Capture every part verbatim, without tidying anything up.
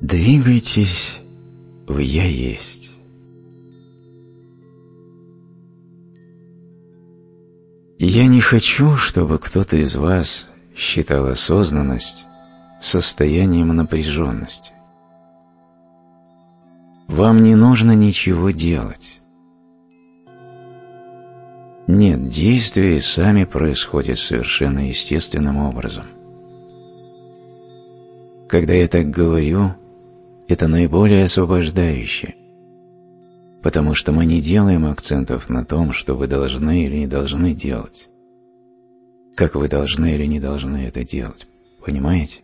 Двигайтесь в «Я есть». Я не хочу, чтобы кто-то из вас считал осознанность состоянием напряженности. Вам не нужно ничего делать. Нет, действия сами происходят совершенно естественным образом. Когда я так говорю, это наиболее освобождающе, потому что мы не делаем акцентов на том, что вы должны или не должны делать, как вы должны или не должны это делать, понимаете?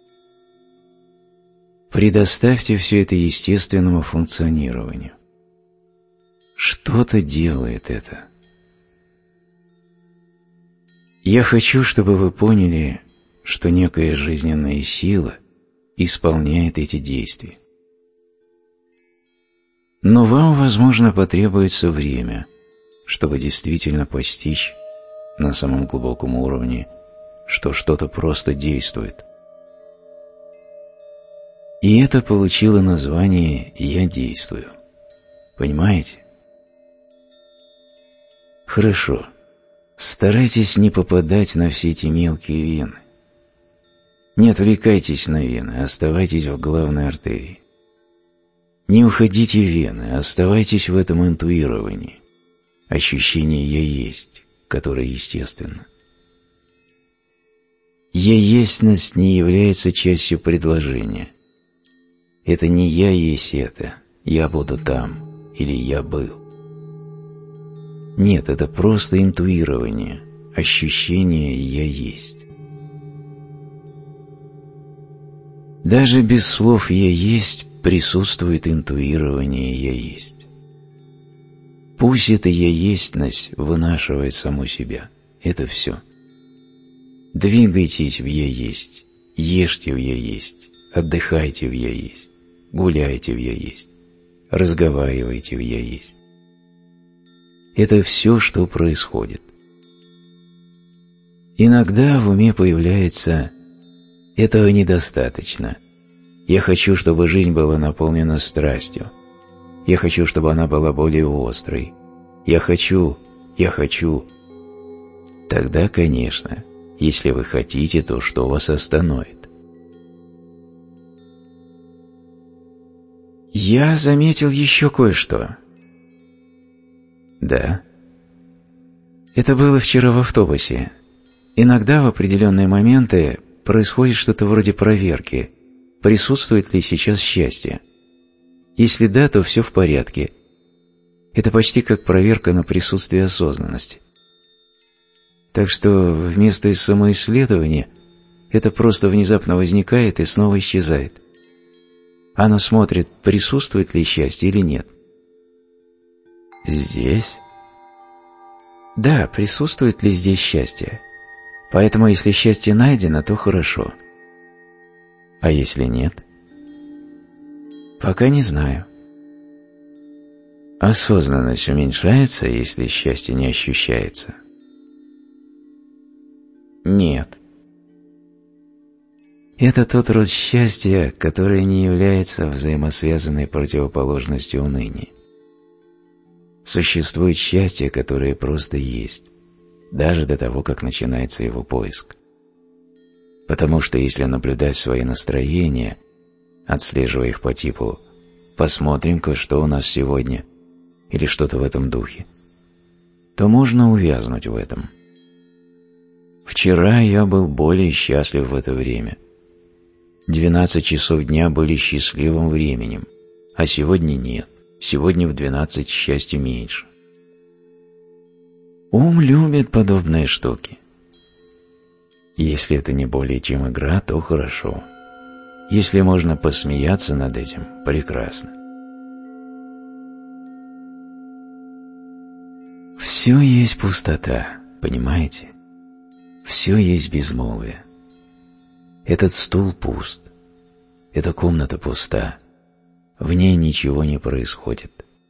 Предоставьте все это естественному функционированию. Что-то делает это. Я хочу, чтобы вы поняли, что некая жизненная сила исполняет эти действия. Но вам, возможно, потребуется время, чтобы действительно постичь на самом глубоком уровне, что что-то просто действует. И это получило название «Я действую». Понимаете? Хорошо. Старайтесь не попадать на все эти мелкие вены. Не отвлекайтесь на вены, оставайтесь в главной артерии. Не уходите в вены, оставайтесь в этом интуировании, ощущении «Я есть», которое естественно. «Я естьность» не является частью предложения. Это не «я есть это», «я буду там» или «я был». Нет, это просто интуирование, ощущение «я есть». Даже без слов «я есть» присутствует интуирование «я есть». Пусть эта «я естьность» вынашивает саму себя. Это все. Двигайтесь в «я есть», ешьте в «я есть», отдыхайте в «я есть», гуляйте в «я есть», разговаривайте в «я есть». Это все, что происходит. Иногда в уме появляется «этого недостаточно». Я хочу, чтобы жизнь была наполнена страстью. Я хочу, чтобы она была более острой. Я хочу, я хочу. Тогда, конечно, если вы хотите, то что вас остановит? Я заметил еще кое-что. Да. Это было вчера в автобусе. Иногда в определенные моменты происходит что-то вроде проверки, присутствует ли сейчас счастье. Если да, то все в порядке. Это почти как проверка на присутствие осознанности. Так что вместо самоисследования это просто внезапно возникает и снова исчезает. Оно смотрит, присутствует ли счастье или нет. Здесь? Да, присутствует ли здесь счастье. Поэтому если счастье найдено, то хорошо. А если нет? Пока не знаю. Осознанность уменьшается, если счастье не ощущается? Нет. Это тот род счастья, который не является взаимосвязанной противоположностью уныния. Существует счастье, которое просто есть, даже до того, как начинается его поиск. Потому что если наблюдать свои настроения, отслеживая их по типу «посмотрим-ка, что у нас сегодня» или что-то в этом духе, то можно увязнуть в этом. Вчера я был более счастлив в это время. Двенадцать часов дня были счастливым временем, а сегодня нет. Сегодня в двенадцать счастья меньше. Ум любит подобные штуки. Если это не более чем игра, то хорошо. Если можно посмеяться над этим, прекрасно. Все есть пустота, понимаете? Все есть безмолвие. Этот стул пуст. Эта комната пуста. В ней ничего не происходит.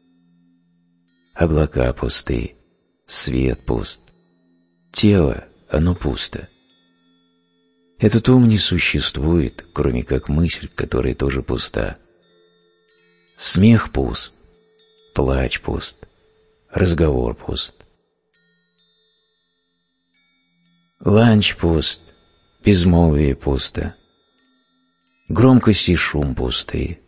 Облака пусты, свет пуст. Тело, оно пусто. Этот ум не существует, кроме как мысль, которая тоже пуста. Смех пуст, плач пуст, разговор пуст. Ланч пуст, безмолвие пусто, громкость и шум пустые.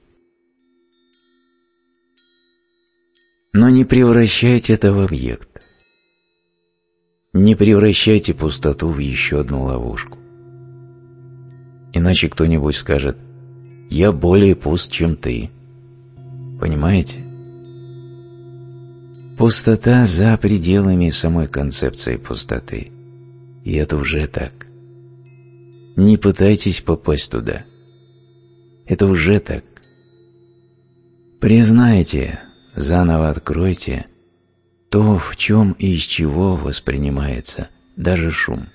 Но не превращайте это в объект. Не превращайте пустоту в еще одну ловушку. Иначе кто-нибудь скажет: «Я более пуст, чем ты». Понимаете? Пустота за пределами самой концепции пустоты. И это уже так. Не пытайтесь попасть туда. Это уже так. Признайте, заново откройте то, в чем и из чего воспринимается даже шум.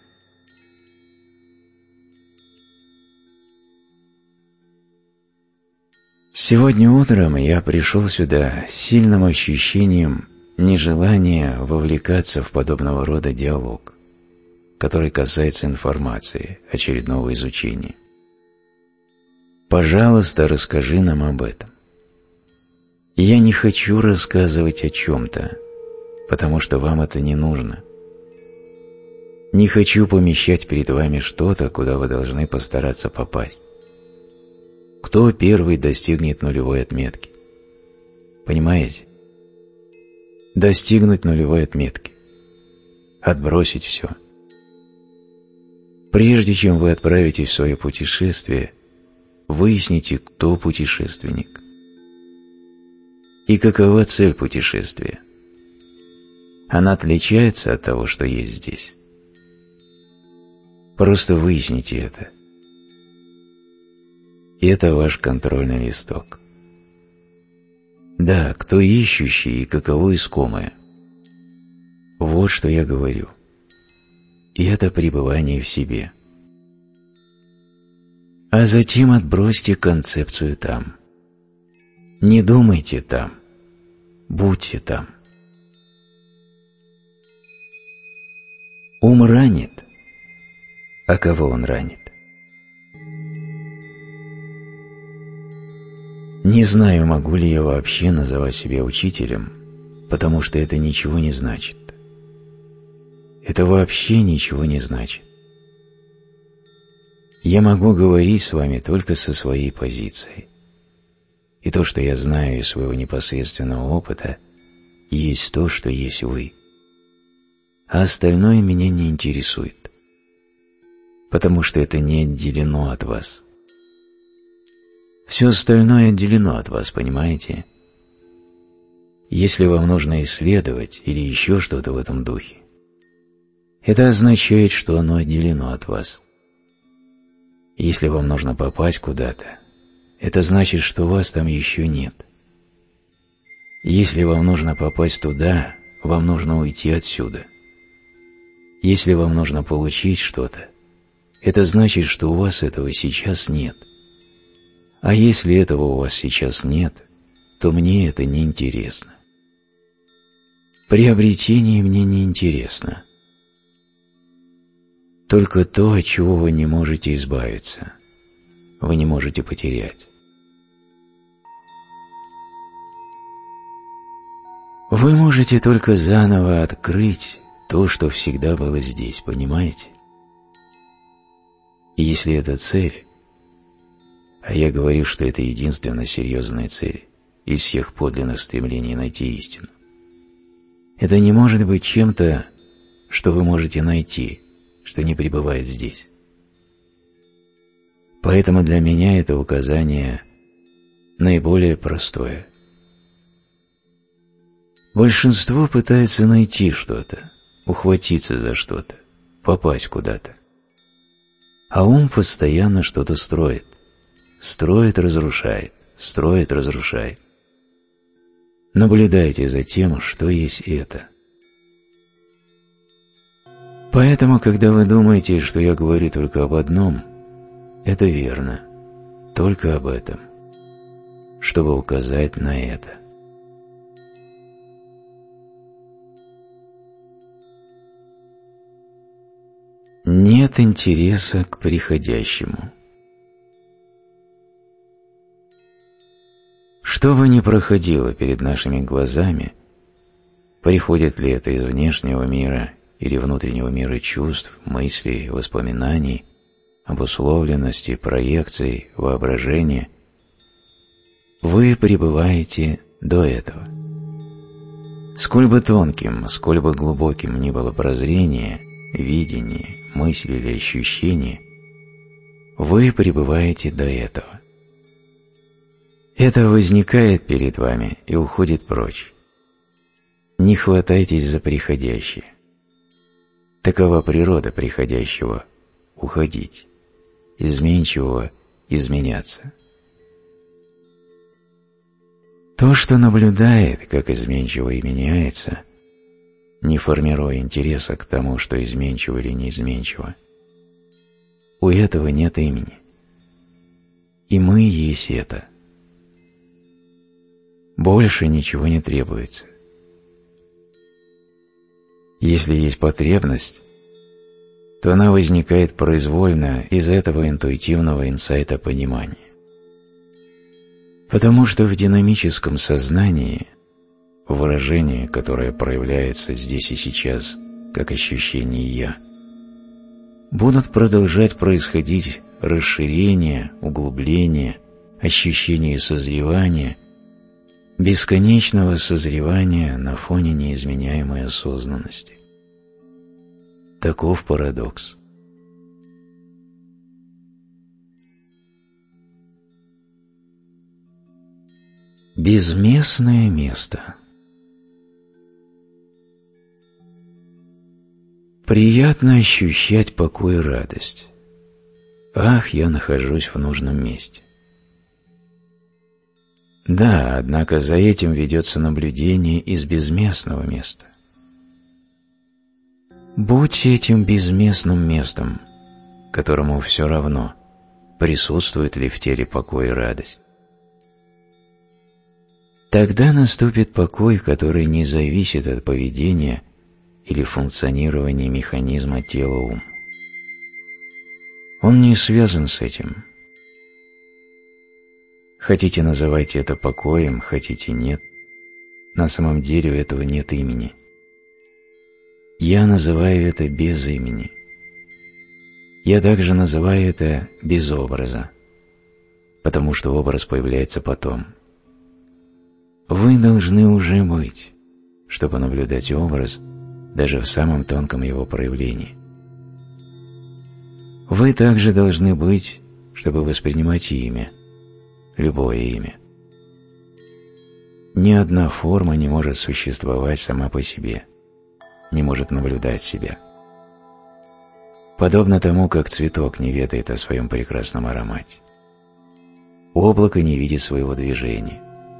Сегодня утром я пришел сюда с сильным ощущением нежелания вовлекаться в подобного рода диалог, который касается информации, очередного изучения. Пожалуйста, расскажи нам об этом. Я не хочу рассказывать о чем-то, потому что вам это не нужно. Не хочу помещать перед вами что-то, куда вы должны постараться попасть. Кто первый достигнет нулевой отметки? Понимаете? Достигнуть нулевой отметки. Отбросить все. Прежде чем вы отправитесь в свое путешествие, выясните, кто путешественник. И какова цель путешествия? Она отличается от того, что есть здесь. Просто выясните это. И это ваш контрольный листок. Да, кто ищущий и каково искомое. Вот что я говорю. И это пребывание в себе. А затем отбросьте концепцию там. Не думайте там, будьте там. Ум ранит. А кого он ранит? Не знаю, могу ли я вообще называть себя учителем, потому что это ничего не значит. Это вообще ничего не значит. Я могу говорить с вами только со своей позиции. И то, что я знаю из своего непосредственного опыта, есть то, что есть вы. А остальное меня не интересует, потому что это не отделено от вас. Все остальное отделено от вас, понимаете? Если вам нужно исследовать или еще что-то в этом духе, это означает, что оно отделено от вас. Если вам нужно попасть куда-то, это значит, что вас там еще нет. Если вам нужно попасть туда, вам нужно уйти отсюда. Если вам нужно получить что-то, это значит, что у вас этого сейчас нет. А если этого у вас сейчас нет, то мне это не интересно. Приобретение мне не интересно. Только то, от чего вы не можете избавиться, вы не можете потерять. Вы можете только заново открыть то, что всегда было здесь, понимаете? И если это цель, а я говорю, что это единственная серьезная цель из всех подлинных стремлений найти истину, это не может быть чем-то, что вы можете найти, что не пребывает здесь. Поэтому для меня это указание наиболее простое. Большинство пытается найти что-то, ухватиться за что-то, попасть куда-то. А ум постоянно что-то строит. Строит, разрушает, строит, разрушает. Наблюдайте за тем, что есть это. Поэтому, когда вы думаете, что я говорю только об одном, это верно, только об этом, чтобы указать на это. Нет Нет интереса к приходящему. Что бы ни проходило перед нашими глазами, приходит ли это из внешнего мира или внутреннего мира чувств, мыслей, воспоминаний, обусловленности, проекций, воображения, вы пребываете до этого. Сколь бы тонким, сколь бы глубоким ни было прозрение, видение, мысль или ощущение, вы пребываете до этого. Это возникает перед вами и уходит прочь. Не хватайтесь за приходящее. Такова природа приходящего – уходить, изменчивого – изменяться. То, что наблюдает, как изменчиво и меняется, не формируя интереса к тому, что изменчиво или неизменчиво, у этого нет имени. И мы есть это. Больше ничего не требуется. Если есть потребность, то она возникает произвольно из этого интуитивного инсайта понимания. Потому что в динамическом сознании выражение, которое проявляется здесь и сейчас как ощущение «я», будут продолжать происходить расширение, углубление, ощущение созревания, бесконечного созревания на фоне неизменяемой осознанности. Таков парадокс. Безместное место. Приятно ощущать покой и радость. Ах, я нахожусь в нужном месте. Да, однако за этим ведется наблюдение из безместного места. Будьте этим безместным местом, которому все равно, присутствует ли в теле покой и радость. Тогда наступит покой, который не зависит от поведения или функционирования механизма тела-ум. Он не связан с этим. Хотите, называйте это покоем, хотите нет. На самом деле у этого нет имени. Я называю это без имени. Я также называю это без образа, потому что образ появляется потом. Вы должны уже быть, чтобы наблюдать образ даже в самом тонком его проявлении. Вы также должны быть, чтобы воспринимать имя, любое имя. Ни одна форма не может существовать сама по себе, не может наблюдать себя. Подобно тому, как цветок не ведает о своем прекрасном аромате. Облако не видит своего движения.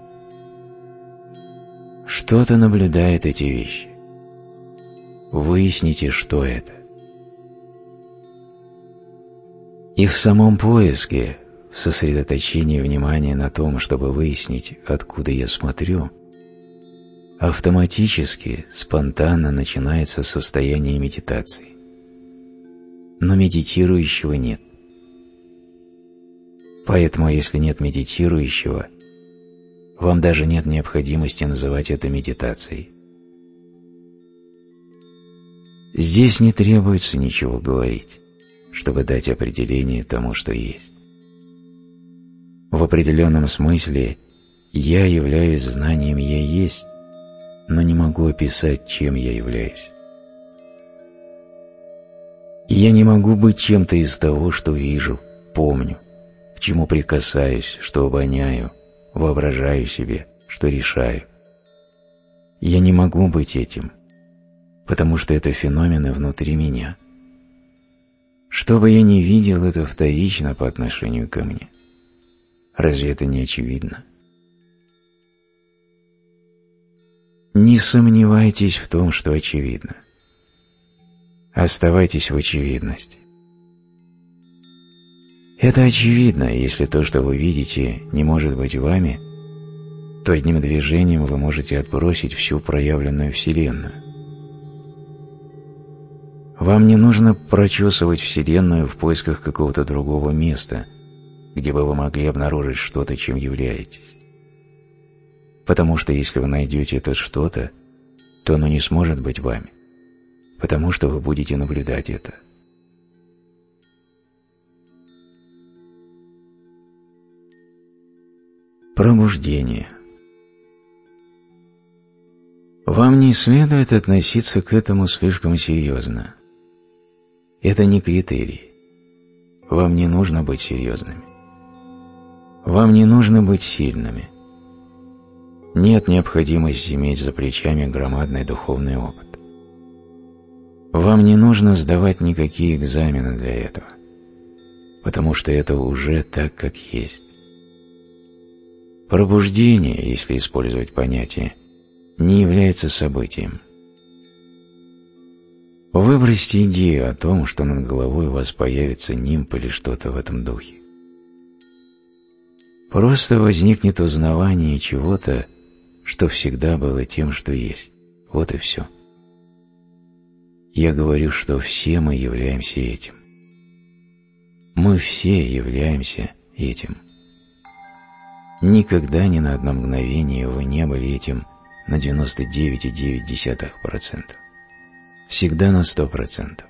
Что-то наблюдает эти вещи. Выясните, что это. И в самом поиске, в сосредоточении внимания на том, чтобы выяснить, откуда я смотрю, автоматически, спонтанно начинается состояние медитации. Но медитирующего нет. Поэтому, если нет медитирующего, вам даже нет необходимости называть это медитацией. Здесь не требуется ничего говорить, чтобы дать определение тому, что есть. В определенном смысле я являюсь знанием «я есть», но не могу описать, чем я являюсь. Я не могу быть чем-то из того, что вижу, помню, к чему прикасаюсь, что обоняю, воображаю себе, что решаю. Я не могу быть этим, потому что это феномены внутри меня. Что бы я ни видел, это вторично по отношению ко мне. Разве это не очевидно? Не сомневайтесь в том, что очевидно. Оставайтесь в очевидности. Это очевидно, если то, что вы видите, не может быть вами, то одним движением вы можете отбросить всю проявленную Вселенную. Вам не нужно прочесывать Вселенную в поисках какого-то другого места, где бы вы могли обнаружить что-то, чем являетесь. Потому что если вы найдете это что-то, то оно не сможет быть вами, потому что вы будете наблюдать это. Пробуждение. Вам не следует относиться к этому слишком серьезно. Это не критерий. Вам не нужно быть серьезными. Вам не нужно быть сильными. Нет необходимости иметь за плечами громадный духовный опыт. Вам не нужно сдавать никакие экзамены для этого, потому что это уже так, как есть. Пробуждение, если использовать понятие, не является событием. Выбросьте идею о том, что над головой у вас появится нимб или что-то в этом духе. Просто возникнет узнавание чего-то, что всегда было тем, что есть. Вот и все. Я говорю, что все мы являемся этим. Мы все являемся этим. Никогда ни на одно мгновение вы не были этим на девяносто девять целых девять десятых процента. Всегда на сто процентов.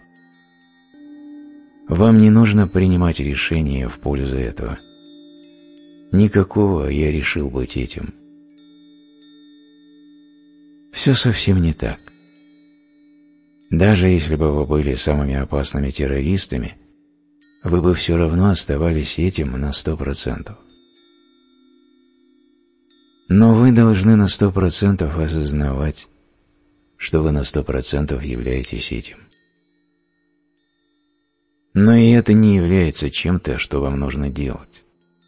Вам не нужно принимать решения в пользу этого. Никакого «я решил быть этим». Все совсем не так. Даже если бы вы были самыми опасными террористами, вы бы все равно оставались этим на сто процентов. Но вы должны на сто процентов осознавать, что вы на сто процентов являетесь этим. Но и это не является чем-то, что вам нужно делать.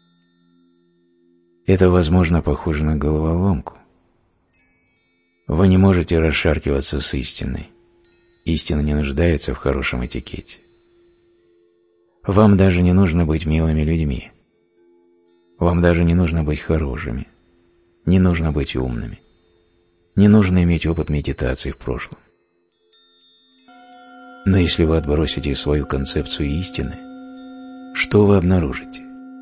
Это, возможно, похоже на головоломку. Вы не можете расшаркиваться с истиной. Истина не нуждается в хорошем этикете. Вам даже не нужно быть милыми людьми. Вам даже не нужно быть хорошими. Не нужно быть умными. Не нужно иметь опыт медитации в прошлом. Но если вы отбросите свою концепцию истины, что вы обнаружите?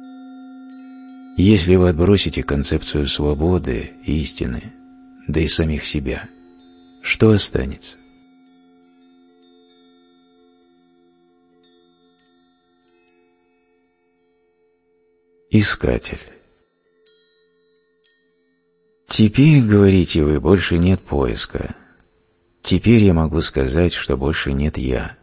Если вы отбросите концепцию свободы, истины, да и самих себя, что останется? Искатель. Теперь, говорите вы, больше нет поиска. Теперь я могу сказать, что больше нет «я».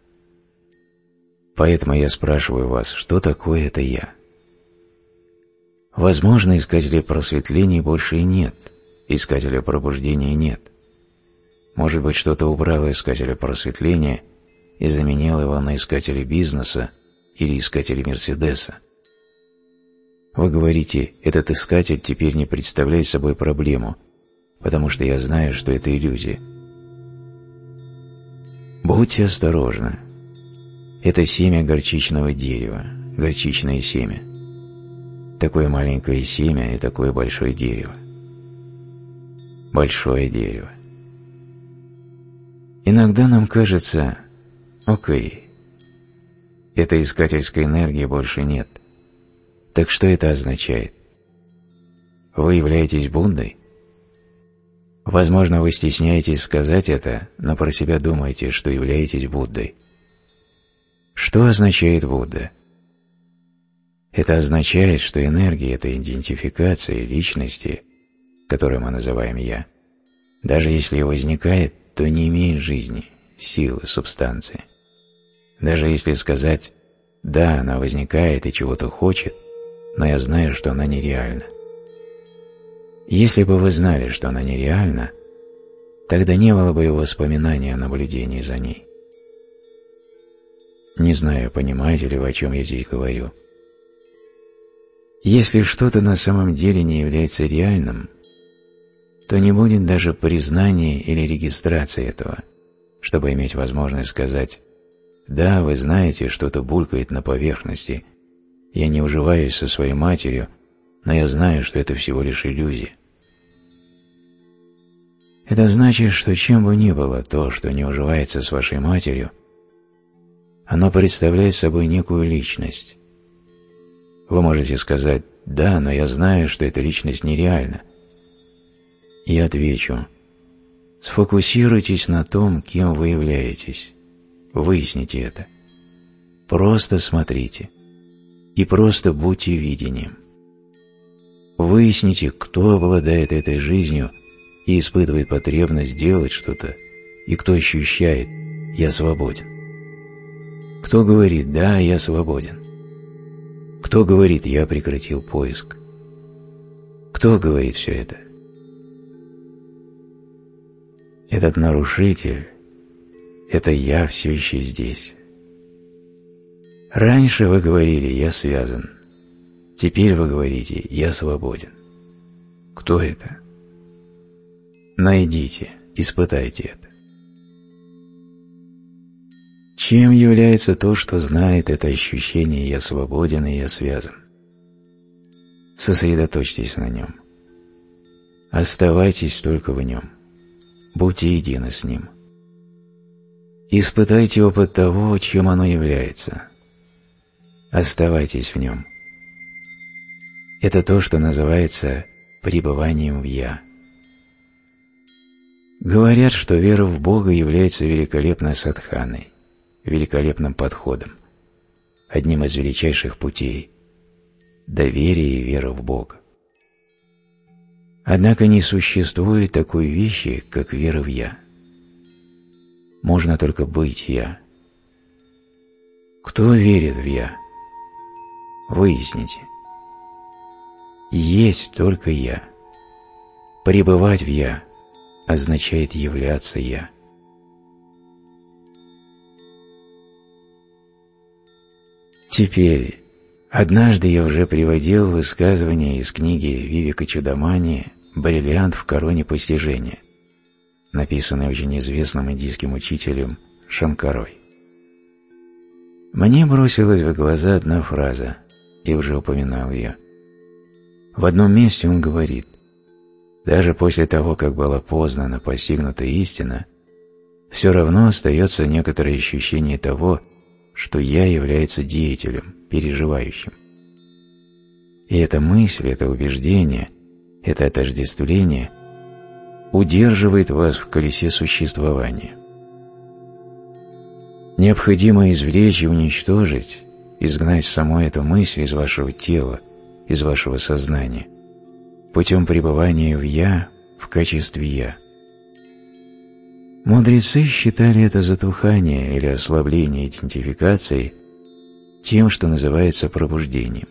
Поэтому я спрашиваю вас, что такое это «я»? Возможно, искателя просветления больше и нет, искателя пробуждения нет. Может быть, что-то убрало искателя просветления и заменило его на искателя бизнеса или искателя Мерседеса. Вы говорите, этот искатель теперь не представляет собой проблему, потому что я знаю, что это иллюзия. Будьте осторожны. Это семя горчичного дерева, горчичное семя. Такое маленькое семя и такое большое дерево. Большое дерево. Иногда нам кажется, окей, этой искательской энергии больше нет. Так что это означает? Вы являетесь Буддой? Возможно, вы стесняетесь сказать это, но про себя думаете, что являетесь Буддой. Что означает Будда? Это означает, что энергия этой идентификации личности, которую мы называем «я», даже если и возникает, то не имеет жизни, силы, субстанции. Даже если сказать «да, она возникает и чего-то хочет», но я знаю, что она нереальна. Если бы вы знали, что она нереальна, тогда не было бы и воспоминания о наблюдении за ней. Не знаю, понимаете ли вы, о чем я здесь говорю. Если что-то на самом деле не является реальным, то не будет даже признания или регистрации этого, чтобы иметь возможность сказать «да, вы знаете, что-то булькает на поверхности, я не уживаюсь со своей матерью, но я знаю, что это всего лишь иллюзия». Это значит, что чем бы ни было то, что не уживается с вашей матерью, Оно представляет собой некую личность. Вы можете сказать: «Да, но я знаю, что эта личность нереальна». Я отвечу: сфокусируйтесь на том, кем вы являетесь. Выясните это. Просто смотрите. И просто будьте видением. Выясните, кто обладает этой жизнью и испытывает потребность делать что-то, и кто ощущает: «Я свободен». Кто говорит: «Да, я свободен». Кто говорит: «Я прекратил поиск». Кто говорит все это? Этот нарушитель – это я все еще здесь. Раньше вы говорили: «Я связан». Теперь вы говорите: «Я свободен». Кто это? Найдите, испытайте это. Чем является то, что знает это ощущение «я свободен» и «я связан»? Сосредоточьтесь на нем. Оставайтесь только в нем. Будьте едины с ним. Испытайте опыт того, чем оно является. Оставайтесь в нем. Это то, что называется пребыванием в «я». Говорят, что вера в Бога является великолепной садханой, великолепным подходом, одним из величайших путей – доверие и вера в Бога. Однако не существует такой вещи, как вера в «я». Можно только быть «я». Кто верит в «я»? Выясните. Есть только «я». Пребывать в «я» означает являться «я». Теперь, однажды я уже приводил высказывание из книги Вивека-чудамани «Бриллиант в короне постижения», написанной очень известным индийским учителем Шанкарой. Мне бросилась в глаза одна фраза, я уже упоминал ее. В одном месте он говорит: даже после того, как была познана постигнута истина, все равно остается некоторое ощущение того, что «я» является деятелем, переживающим. И эта мысль, это убеждение, это отождествление удерживает вас в колесе существования. Необходимо извлечь и уничтожить, изгнать саму эту мысль из вашего тела, из вашего сознания, путем пребывания в «я» в качестве «я». Мудрецы считали это затухание или ослабление идентификации тем, что называется пробуждением.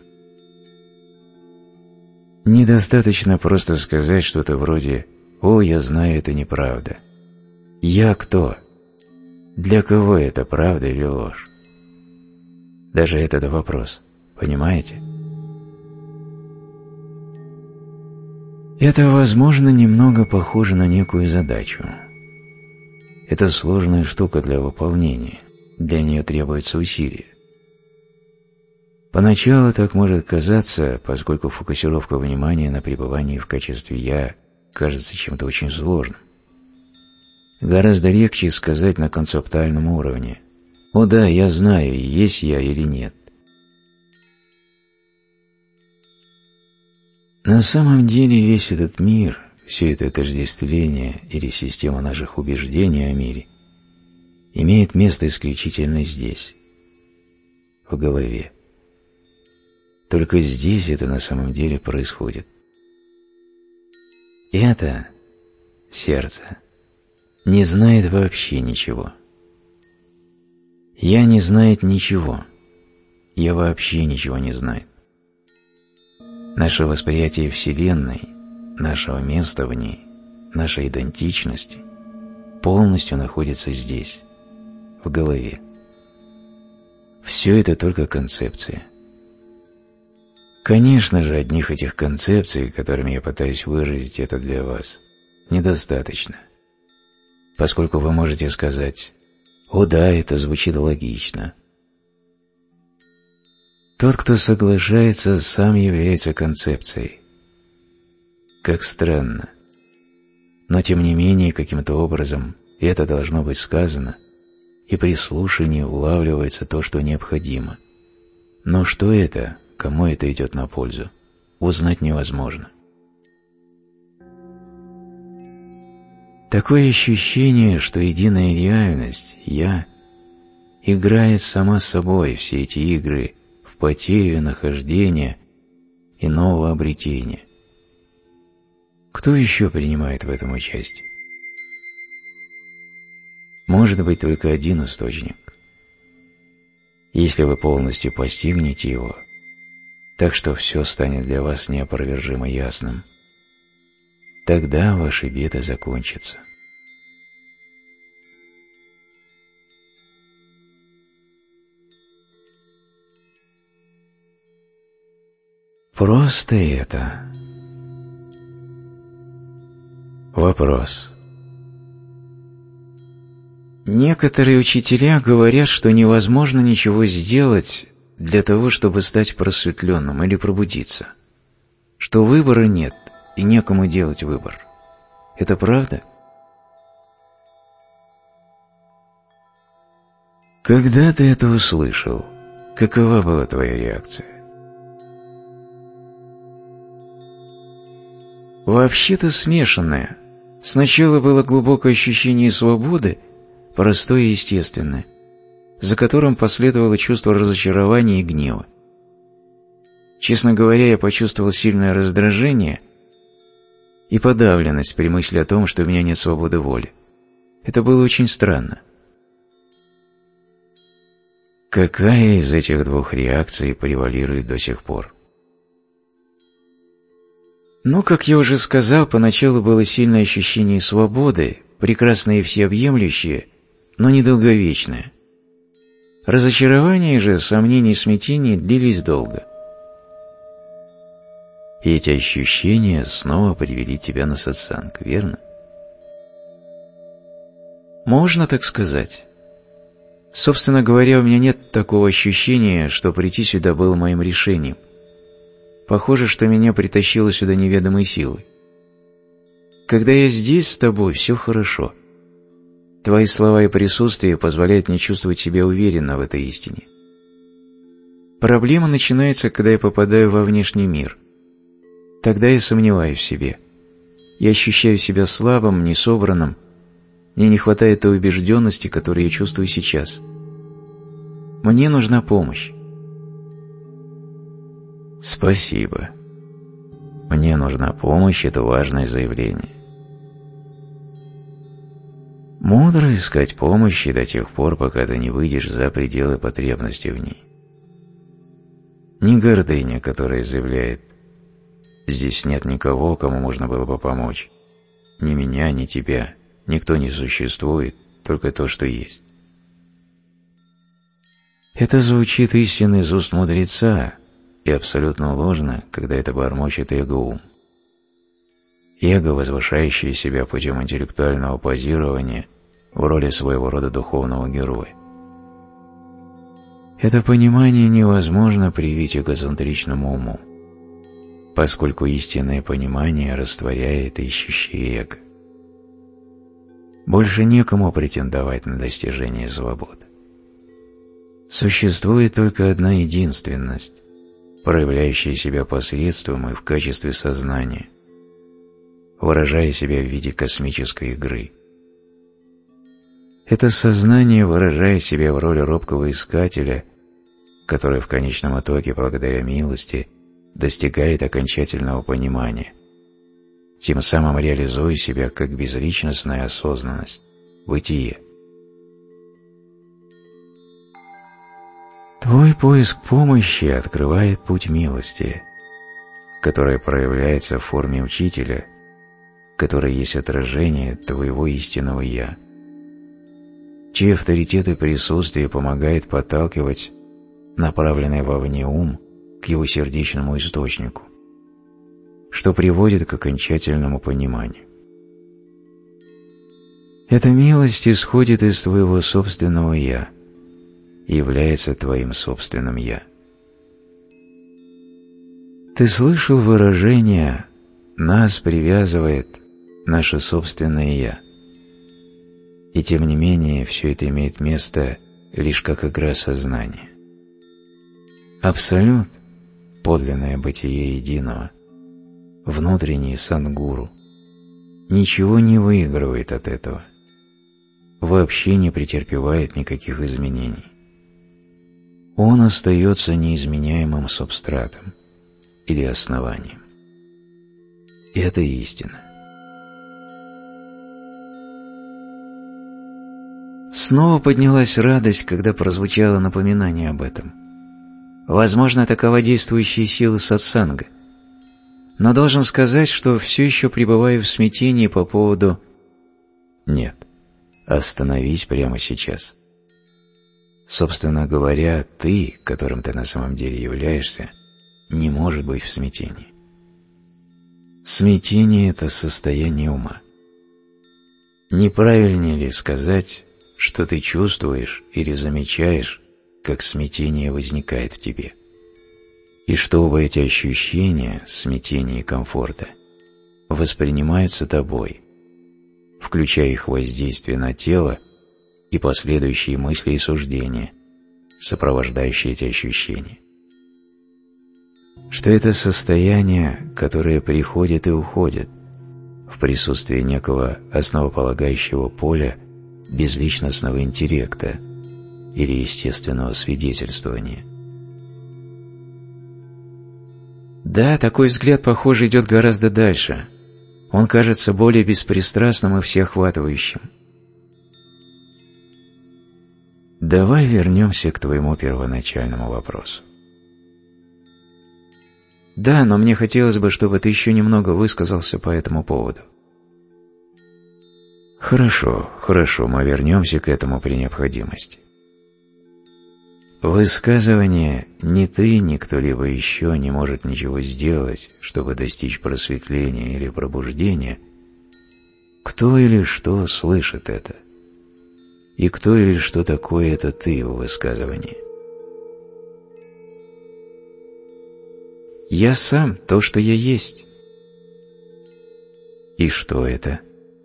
Недостаточно просто сказать что-то вроде «О, я знаю, это неправда». «Я кто?» Для кого это правда или ложь? Даже этот вопрос, понимаете? Это, возможно, немного похоже на некую задачу. Это сложная штука для выполнения, для нее требуется усилие. Поначалу так может казаться, поскольку фокусировка внимания на пребывании в качестве «я» кажется чем-то очень сложным. Гораздо легче сказать на концептуальном уровне: «О да, я знаю, есть я или нет». На самом деле весь этот мир, все это отождествление или система наших убеждений о мире имеет место исключительно здесь, в голове. Только здесь это на самом деле происходит. Это сердце не знает вообще ничего. Я не знает ничего. Я вообще ничего не знает. Наше восприятие Вселенной, нашего места в ней, нашей идентичности полностью находится здесь, в голове. Все это только концепция. Конечно же, одних этих концепций, которыми я пытаюсь выразить это для вас, недостаточно. Поскольку вы можете сказать: «О да, это звучит логично». Тот, кто соглашается, сам является концепцией. Как странно. Но тем не менее, каким-то образом это должно быть сказано, и при слушании улавливается то, что необходимо. Но что это, кому это идет на пользу, узнать невозможно. Такое ощущение, что единая реальность, «я», играет сама с собой все эти игры в потерю нахождения и нового обретения. Кто еще принимает в этом участие? Может быть только один источник. Если вы полностью постигнете его, так что все станет для вас неопровержимо ясным, тогда ваши беды закончатся. Просто это. Вопрос. Некоторые учителя говорят, что невозможно ничего сделать для того, чтобы стать просветленным или пробудиться, что выбора нет и некому делать выбор. Это правда? Когда ты это услышал, какова была твоя реакция? Вообще-то смешанное. Сначала было глубокое ощущение свободы, простое и естественное, за которым последовало чувство разочарования и гнева. Честно говоря, я почувствовал сильное раздражение и подавленность при мысли о том, что у меня нет свободы воли. Это было очень странно. Какая из этих двух реакций превалирует до сих пор? Ну, как я уже сказал, поначалу было сильное ощущение свободы, прекрасное и всеобъемлющее, но недолговечное. Разочарование же, сомнения и смятение длились долго. И эти ощущения снова привели тебя на сатсанг, верно? Можно так сказать. Собственно говоря, у меня нет такого ощущения, что прийти сюда было моим решением. Похоже, что меня притащило сюда неведомой силой. Когда я здесь с тобой, все хорошо. Твои слова и присутствие позволяют мне чувствовать себя уверенно в этой истине. Проблема начинается, когда я попадаю во внешний мир. Тогда я сомневаюсь в себе. Я ощущаю себя слабым, несобранным. Мне не хватает той убежденности, которую я чувствую сейчас. Мне нужна помощь. Спасибо. Мне нужна помощь – это важное заявление. Мудро искать помощи до тех пор, пока ты не выйдешь за пределы потребности в ней. Не гордыня, которая заявляет: «Здесь нет никого, кому можно было бы помочь. Ни меня, ни тебя. Никто не существует, только то, что есть». Это звучит истинно из уст мудреца, и абсолютно ложно, когда это бормочет эго-ум. Эго, возвышающее себя путем интеллектуального позирования в роли своего рода духовного героя. Это понимание невозможно привить эгоцентричному уму, поскольку истинное понимание растворяет ищущее эго. Больше некому претендовать на достижение свободы. Существует только одна единственность, проявляющая себя посредством и в качестве сознания, выражая себя в виде космической игры. Это сознание, выражая себя в роли робкого искателя, который в конечном итоге, благодаря милости, достигает окончательного понимания, тем самым реализуя себя как безличностная осознанность, бытие. Твой поиск помощи открывает путь милости, которая проявляется в форме учителя, который есть отражение твоего истинного «Я», чьи авторитет и присутствие помогает подталкивать направленный вовне ум к его сердечному источнику, что приводит к окончательному пониманию. Эта милость исходит из твоего собственного «Я» и является твоим собственным «Я». Ты слышал выражение «нас привязывает наше собственное «Я». И тем не менее все это имеет место лишь как игра сознания. Абсолют, подлинное бытие единого, внутренний садгуру, ничего не выигрывает от этого, вообще не претерпевает никаких изменений. Он остается неизменяемым субстратом или основанием. И это истина. Снова поднялась радость, когда прозвучало напоминание об этом. Возможно, такова действующая сила сатсанга. Но должен сказать, что все еще пребываю в смятении по поводу... Нет, остановись прямо сейчас. Собственно говоря, ты, которым ты на самом деле являешься, не может быть в смятении. Смятение – это состояние ума. Неправильнее ли сказать, что ты чувствуешь или замечаешь, как смятение возникает в тебе, и что оба эти ощущения, смятения и комфорта, воспринимаются тобой, включая их воздействие на тело и последующие мысли и суждения, сопровождающие эти ощущения. Что это состояние, которое приходит и уходит в присутствии некого основополагающего поля безличностного интеллекта или естественного свидетельствования. Да, такой взгляд, похоже, идет гораздо дальше. Он кажется более беспристрастным и всеохватывающим. Давай вернемся к твоему первоначальному вопросу. Да, но мне хотелось бы, чтобы ты еще немного высказался по этому поводу. Хорошо, хорошо, мы вернемся к этому при необходимости. Высказывание «ни ты, ни кто-либо еще не может ничего сделать, чтобы достичь просветления или пробуждения», кто или что слышит это? И кто или что такое это ты в высказывании? Я сам, то, что я есть. И что это?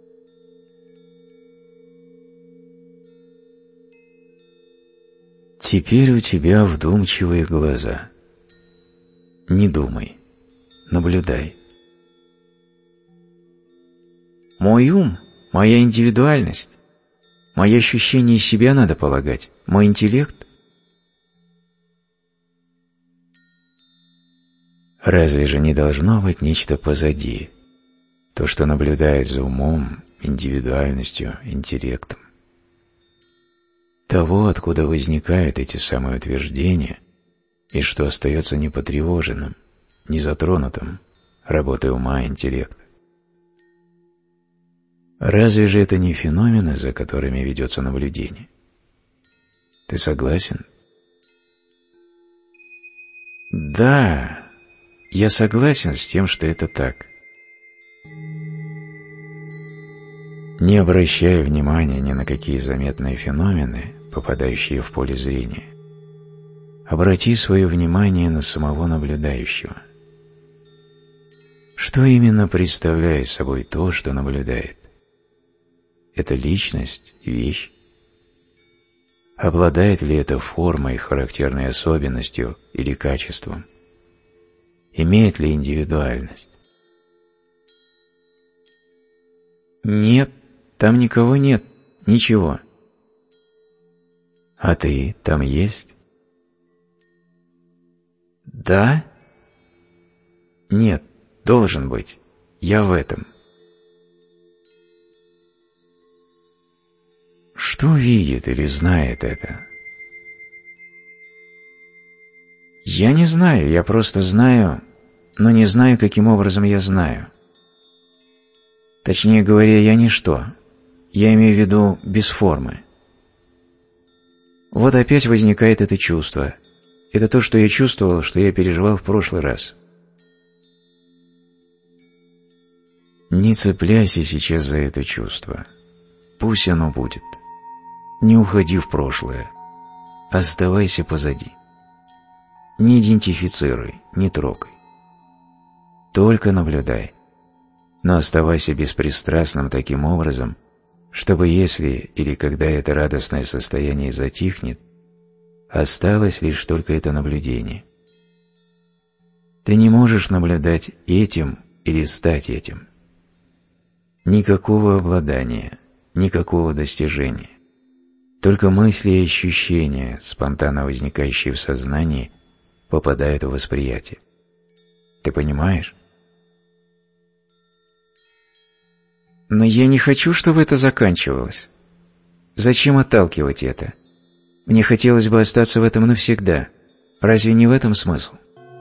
Теперь у тебя вдумчивые глаза. Не думай, наблюдай. Мой ум, моя индивидуальность, мое ощущение себя, надо полагать, мой интеллект. Разве же не должно быть нечто позади, то, что наблюдает за умом, индивидуальностью, интеллектом? Того, откуда возникают эти самые утверждения, и что остается непотревоженным, незатронутым работой ума и интеллекта. Разве же это не феномены, за которыми ведется наблюдение? Ты согласен? Да, я согласен с тем, что это так. Не обращая внимания ни на какие заметные феномены, попадающие в поле зрения, обрати свое внимание на самого наблюдающего. Что именно представляет собой то, что наблюдает? Это личность, вещь? Обладает ли это формой, характерной особенностью или качеством? Имеет ли индивидуальность? Нет, там никого нет, ничего. А ты там есть? Да? Нет, должен быть. Я в этом. Что видит или знает это? Я не знаю, я просто знаю, но не знаю, каким образом я знаю. Точнее говоря, я ничто. Я имею в виду без формы. Вот опять возникает это чувство. Это то, что я чувствовал, что я переживал в прошлый раз. Не цепляйся сейчас за это чувство. Пусть оно будет. Не уходи в прошлое. Оставайся позади. Не идентифицируй, не трогай. Только наблюдай. Но оставайся беспристрастным таким образом, чтобы если или когда это радостное состояние затихнет, осталось лишь только это наблюдение. Ты не можешь наблюдать этим или стать этим. Никакого обладания, никакого достижения. Только мысли и ощущения, спонтанно возникающие в сознании, попадают в восприятие. Ты понимаешь? Но я не хочу, чтобы это заканчивалось. Зачем отталкивать это? Мне хотелось бы остаться в этом навсегда. Разве не в этом смысл?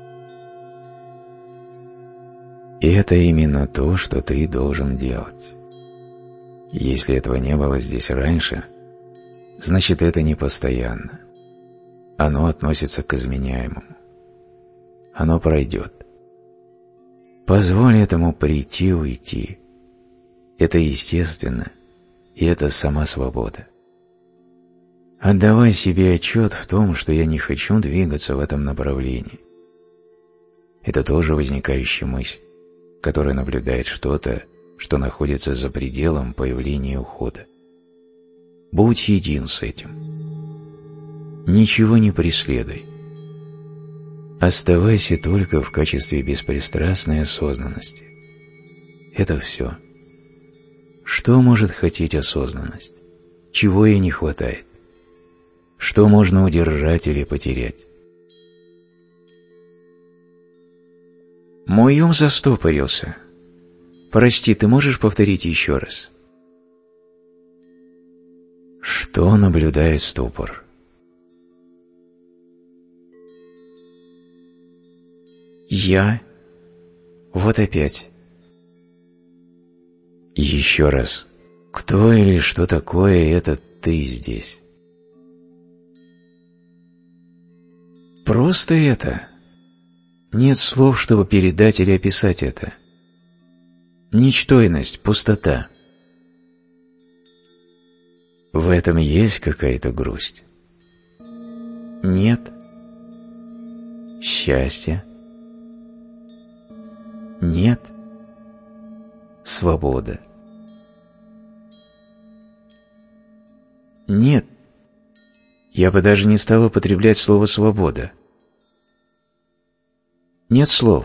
И это именно то, что ты должен делать. Если этого не было здесь раньше, значит, это не постоянно. Оно относится к изменяемому. Оно пройдет. Позволь этому прийти и уйти. Это естественно, и это сама свобода. Отдавай себе отчет в том, что я не хочу двигаться в этом направлении. Это тоже возникающая мысль, которая наблюдает что-то, что находится за пределом появления и ухода. Будь един с этим. Ничего не преследуй. Оставайся только в качестве беспристрастной осознанности. Это все. Что может хотеть осознанность? Чего ей не хватает? Что можно удержать или потерять? Мой ум застопорился. Прости, ты можешь повторить еще раз? Что наблюдает ступор? Я. Вот опять. Еще раз. Кто или что такое это ты здесь? Просто это. Нет слов, чтобы передать или описать это. Ничтойность, пустота. В этом есть какая-то грусть? Нет. Счастье? Нет. Свобода? Нет. Я бы даже не стал употреблять слово «свобода». Нет слов.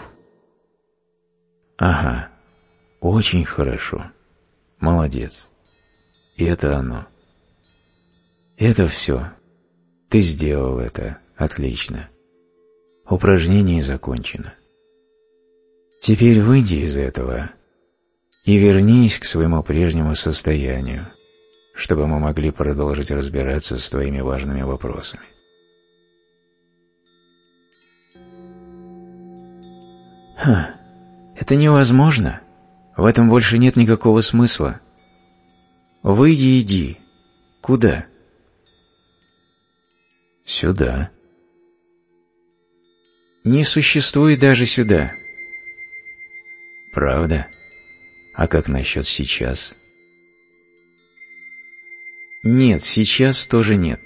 Ага. Очень хорошо. Молодец. И это оно. Это все. Ты сделал это. Отлично. Упражнение закончено. Теперь выйди из этого и вернись к своему прежнему состоянию, чтобы мы могли продолжить разбираться с твоими важными вопросами. Ха, это невозможно. В этом больше нет никакого смысла. Выйди и иди. Куда? Сюда. Не существует даже сюда. Правда? А как насчет сейчас? Нет, сейчас тоже нет.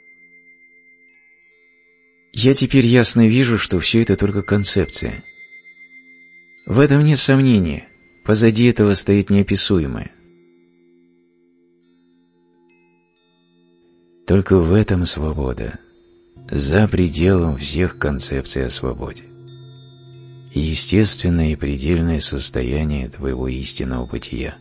Я теперь ясно вижу, что все это только концепция. В этом нет сомнения. Позади этого стоит неописуемое. Только в этом свобода, за пределом всех концепций о свободе. Естественное и предельное состояние твоего истинного бытия.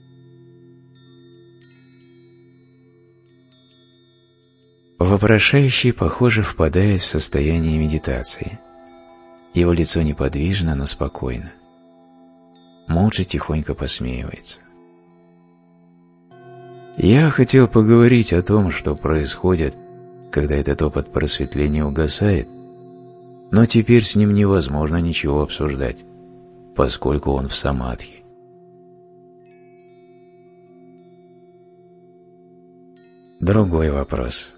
Вопрошающий, похоже, впадает в состояние медитации. Его лицо неподвижно, но спокойно. Молча тихонько посмеивается. Я хотел поговорить о том, что происходит, когда этот опыт просветления угасает, но теперь с ним невозможно ничего обсуждать, поскольку он в самадхи. Другой вопрос.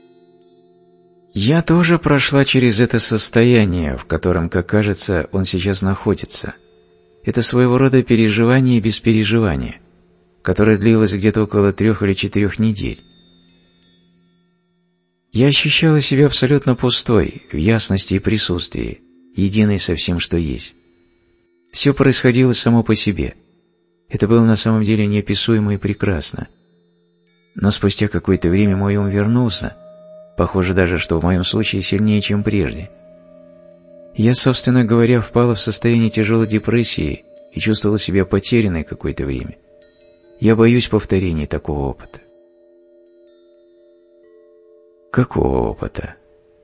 Я тоже прошла через это состояние, в котором, как кажется, он сейчас находится. Это своего рода переживание без переживания, которое длилось где-то около трех или четырех недель. Я ощущала себя абсолютно пустой, в ясности и присутствии, единой со всем, что есть. Все происходило само по себе. Это было на самом деле неописуемо и прекрасно, Но спустя какое-то время мой ум вернулся, похоже даже, что в моем случае сильнее, чем прежде. Я, собственно говоря, впала в состояние тяжелой депрессии и чувствовала себя потерянной какое-то время. Я боюсь повторения такого опыта. Какого опыта?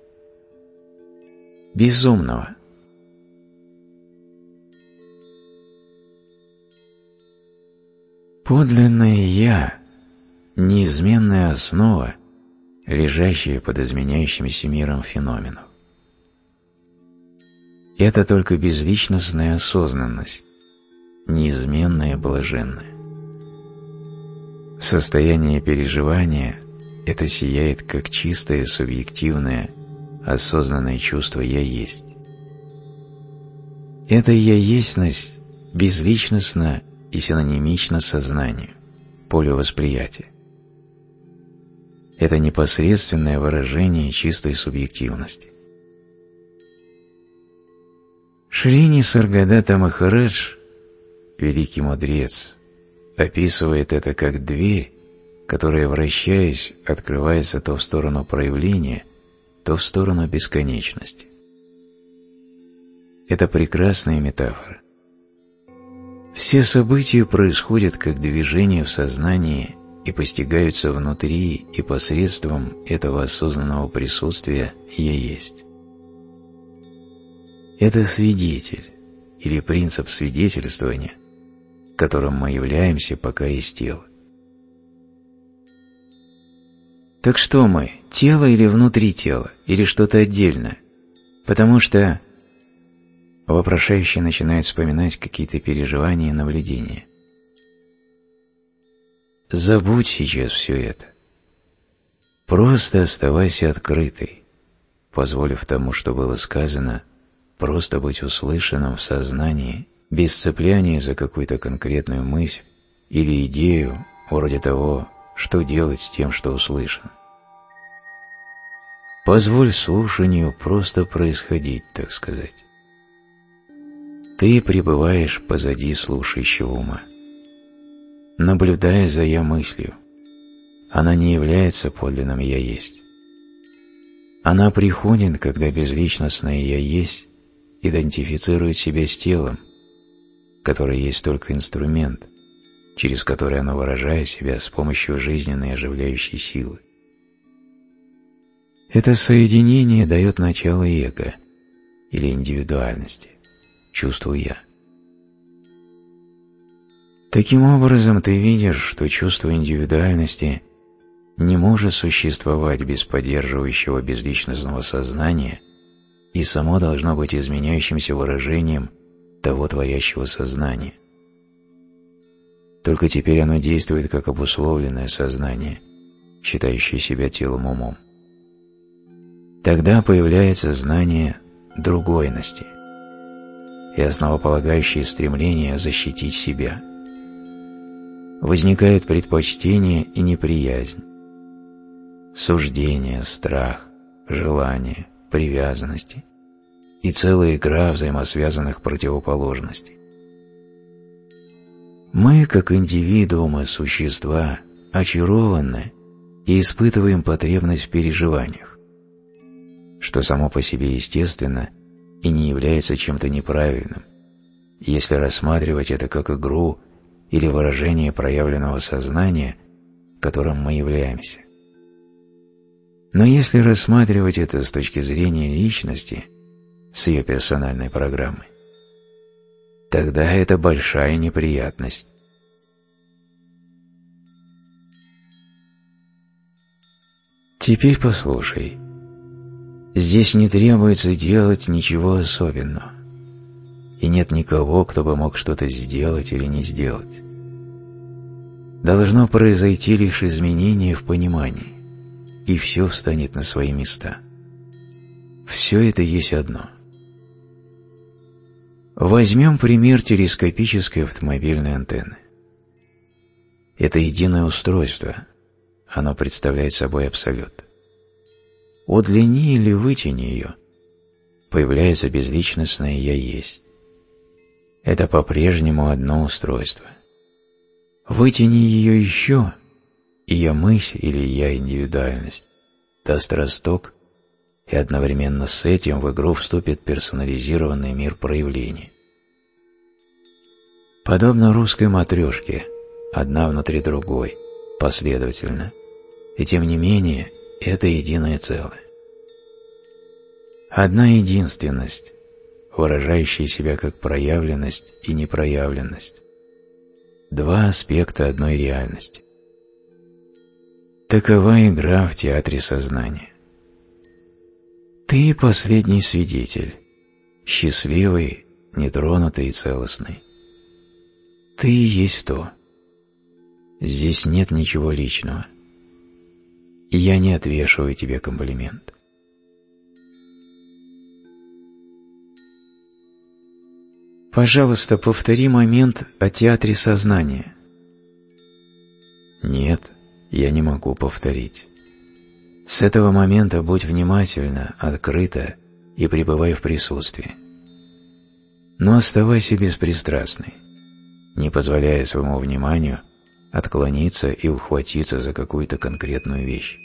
Безумного. Подлинное «Я» — неизменная основа, лежащая под изменяющимся миром феноменов. Это только безличностная осознанность, неизменная блаженная. Состояние переживания — это сияет как чистое, субъективное, осознанное чувство «Я есть». Эта «Я есть»ность безличностна и синонимична сознанию, полю восприятия. Это непосредственное выражение чистой субъективности. Шри Нисаргадата Махарадж, великий мудрец, описывает это как дверь, которая, вращаясь, открывается то в сторону проявления, то в сторону бесконечности. Это прекрасная метафора. Все события происходят как движение в сознании и постигаются внутри и посредством этого осознанного присутствия «Я есть». Это свидетель или принцип свидетельствования, которым мы являемся, пока есть тело. Так что мы, тело или внутри тела, или что-то отдельное? Потому что вопрошающий начинает вспоминать какие-то переживания и наблюдения. Забудь сейчас все это. Просто оставайся открытой, позволив тому, что было сказано, просто быть услышанным в сознании, без цепляния за какую-то конкретную мысль или идею, вроде того, что делать с тем, что услышано. Позволь слушанию просто происходить, так сказать. Ты пребываешь позади слушающего ума. Наблюдая за «я» мыслью, она не является подлинным «я есть». Она приходит, когда безличностное «я есть» идентифицирует себя с телом, которое есть только инструмент, через который оно выражает себя с помощью жизненной оживляющей силы. Это соединение дает начало эго или индивидуальности, чувству «я». Таким образом, ты видишь, что чувство индивидуальности не может существовать без поддерживающего безличностного сознания и само должно быть изменяющимся выражением того творящего сознания. Только теперь оно действует как обусловленное сознание, считающее себя телом-умом. Тогда появляется знание другойности и основополагающее стремление защитить себя. Возникают предпочтение и неприязнь, суждение, страх, желание, привязанности и целая игра взаимосвязанных противоположностей. Мы, как индивидуумы, существа, очарованы и испытываем потребность в переживаниях, что само по себе естественно и не является чем-то неправильным, если рассматривать это как игру или выражение проявленного сознания, которым мы являемся. Но если рассматривать это с точки зрения личности, с ее персональной программой, тогда это большая неприятность. Теперь послушай. Здесь не требуется делать ничего особенного. И нет никого, кто бы мог что-то сделать или не сделать. Должно произойти лишь изменение в понимании, и все встанет на свои места. Все это есть одно. Возьмем пример телескопической автомобильной антенны. Это единое устройство, оно представляет собой абсолют. Удлини или вытяни ее, появляется безличностное «я есть». Это по-прежнему одно устройство. Вытяни ее еще, и я-мысль или я-индивидуальность даст росток, и одновременно с этим в игру вступит персонализированный мир проявлений. Подобно русской матрешке, одна внутри другой, последовательно, и тем не менее это единое целое. Одна единственность, выражающая себя как проявленность и непроявленность. Два аспекта одной реальности. Такова игра в театре сознания. Ты последний свидетель, счастливый, нетронутый и целостный. Ты есть то. Здесь нет ничего личного. И я не отвешиваю тебе комплимент. Пожалуйста, повтори момент о театре сознания. Нет, я не могу повторить. С этого момента будь внимательна, открыта и пребывай в присутствии. Но оставайся беспристрастной, не позволяя своему вниманию отклониться и ухватиться за какую-то конкретную вещь.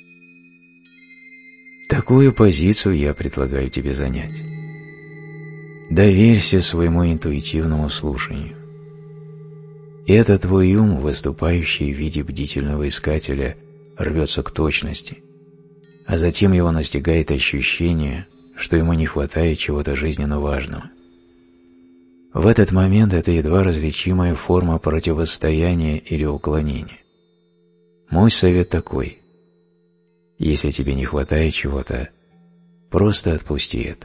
Такую позицию я предлагаю тебе занять. Доверься своему интуитивному слушанию. Это твой ум, выступающий в виде бдительного искателя, рвется к точности, а затем его настигает ощущение, что ему не хватает чего-то жизненно важного. В этот момент это едва различимая форма противостояния или уклонения. Мой совет такой: если тебе не хватает чего-то, просто отпусти это.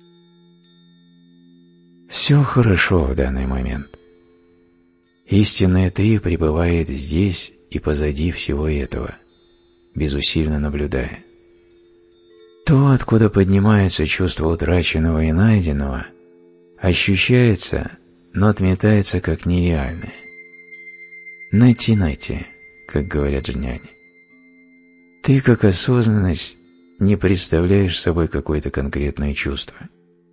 Все хорошо в данный момент. Истинное Ты пребывает здесь и позади всего этого, безусильно наблюдая. То, откуда поднимается чувство утраченного и найденного, ощущается, но отметается как нереальное. Найти-найти, как говорят джняни. Ты, как осознанность, не представляешь собой какое-то конкретное чувство.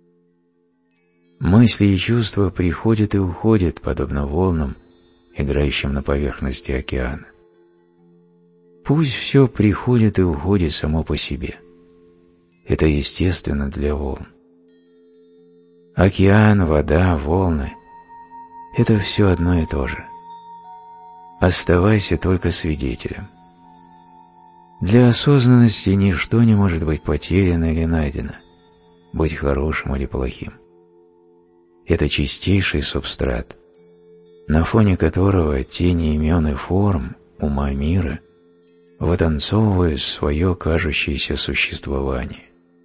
Мысли и чувства приходят и уходят, подобно волнам, играющим на поверхности океана. Пусть все приходит и уходит само по себе. Это естественно для волн. Океан, вода, волны – это все одно и то же. Оставайся только свидетелем. Для осознанности ничто не может быть потеряно или найдено, быть хорошим или плохим. Это чистейший субстрат, на фоне которого тени имен и форм, ума мира вытанцовывают свое кажущееся существование.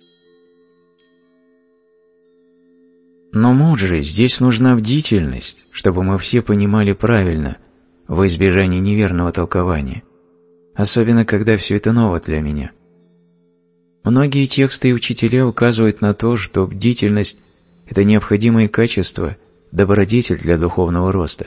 Но, Муджи, здесь нужна бдительность, чтобы мы все понимали правильно, во избежание неверного толкования, особенно когда все это ново для меня. Многие тексты и учителя указывают на то, что бдительность – это необходимое качество, добродетель для духовного роста.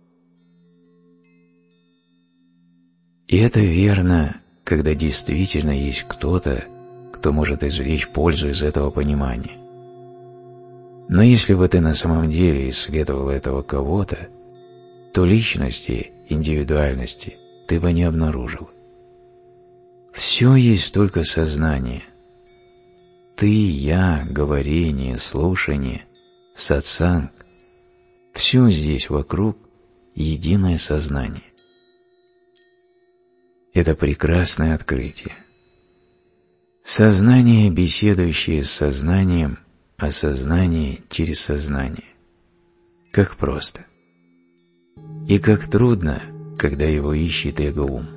И это верно, когда действительно есть кто-то, кто может извлечь пользу из этого понимания. Но если бы ты на самом деле исследовал этого кого-то, то личности, индивидуальности ты бы не обнаружил. Все есть только сознание. Ты, я, говорение, слушание, сатсанг – все здесь вокруг единое сознание. Это прекрасное открытие. Сознание, беседующее с сознанием, а сознание через сознание. Как просто. И как трудно, когда его ищет эго-ум.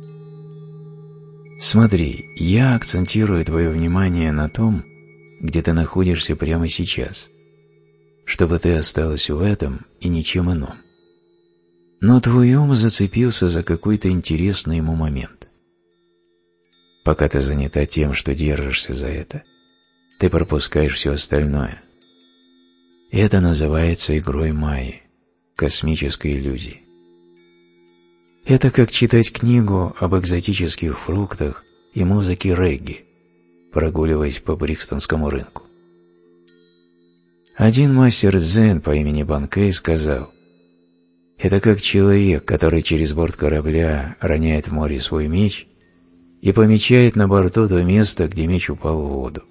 Смотри, я акцентирую твое внимание на том, где ты находишься прямо сейчас, чтобы ты осталась в этом и ничем ином. Но твой ум зацепился за какой-то интересный ему момент. Пока ты занята тем, что держишься за это, ты пропускаешь все остальное. Это называется игрой майи, космической иллюзией. Это как читать книгу об экзотических фруктах и музыке регги, прогуливаясь по Брикстонскому рынку. Один мастер дзен по имени Банкей сказал: Это как человек, который через борт корабля роняет в море свой меч и помечает на борту то место, где меч упал в воду.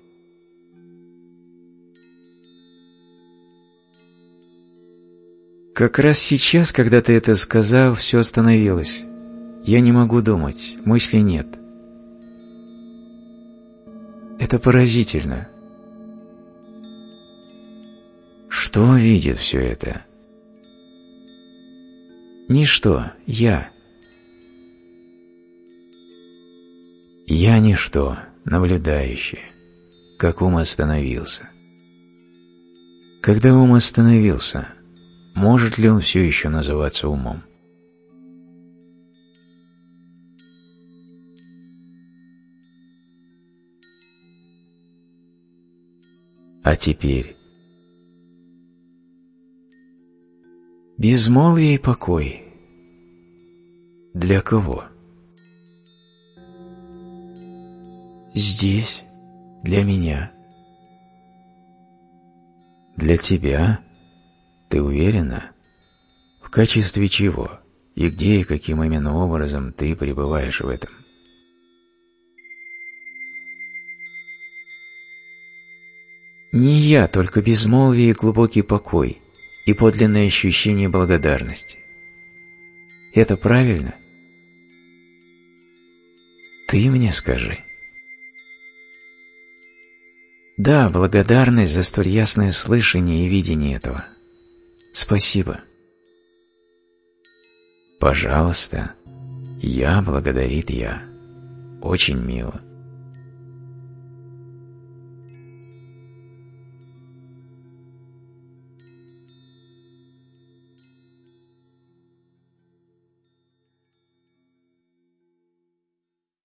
Как раз сейчас, когда ты это сказал, все остановилось. Я не могу думать, мыслей нет. Это поразительно. Что видит все это? Ничто, я. Я ничто, наблюдающее, как ум остановился. Когда ум остановился, может ли он все еще называться умом? А теперь безмолвие и покой. Для кого? Здесь, для меня. Для тебя? Ты уверена? В качестве чего? И где и каким именно образом ты пребываешь в этом? Не я, только безмолвие и глубокий покой, и подлинное ощущение благодарности. Это правильно? Ты мне скажи. Да, благодарность за столь ясное слышание и видение этого. Спасибо. Пожалуйста, я благодарит я. Очень мило.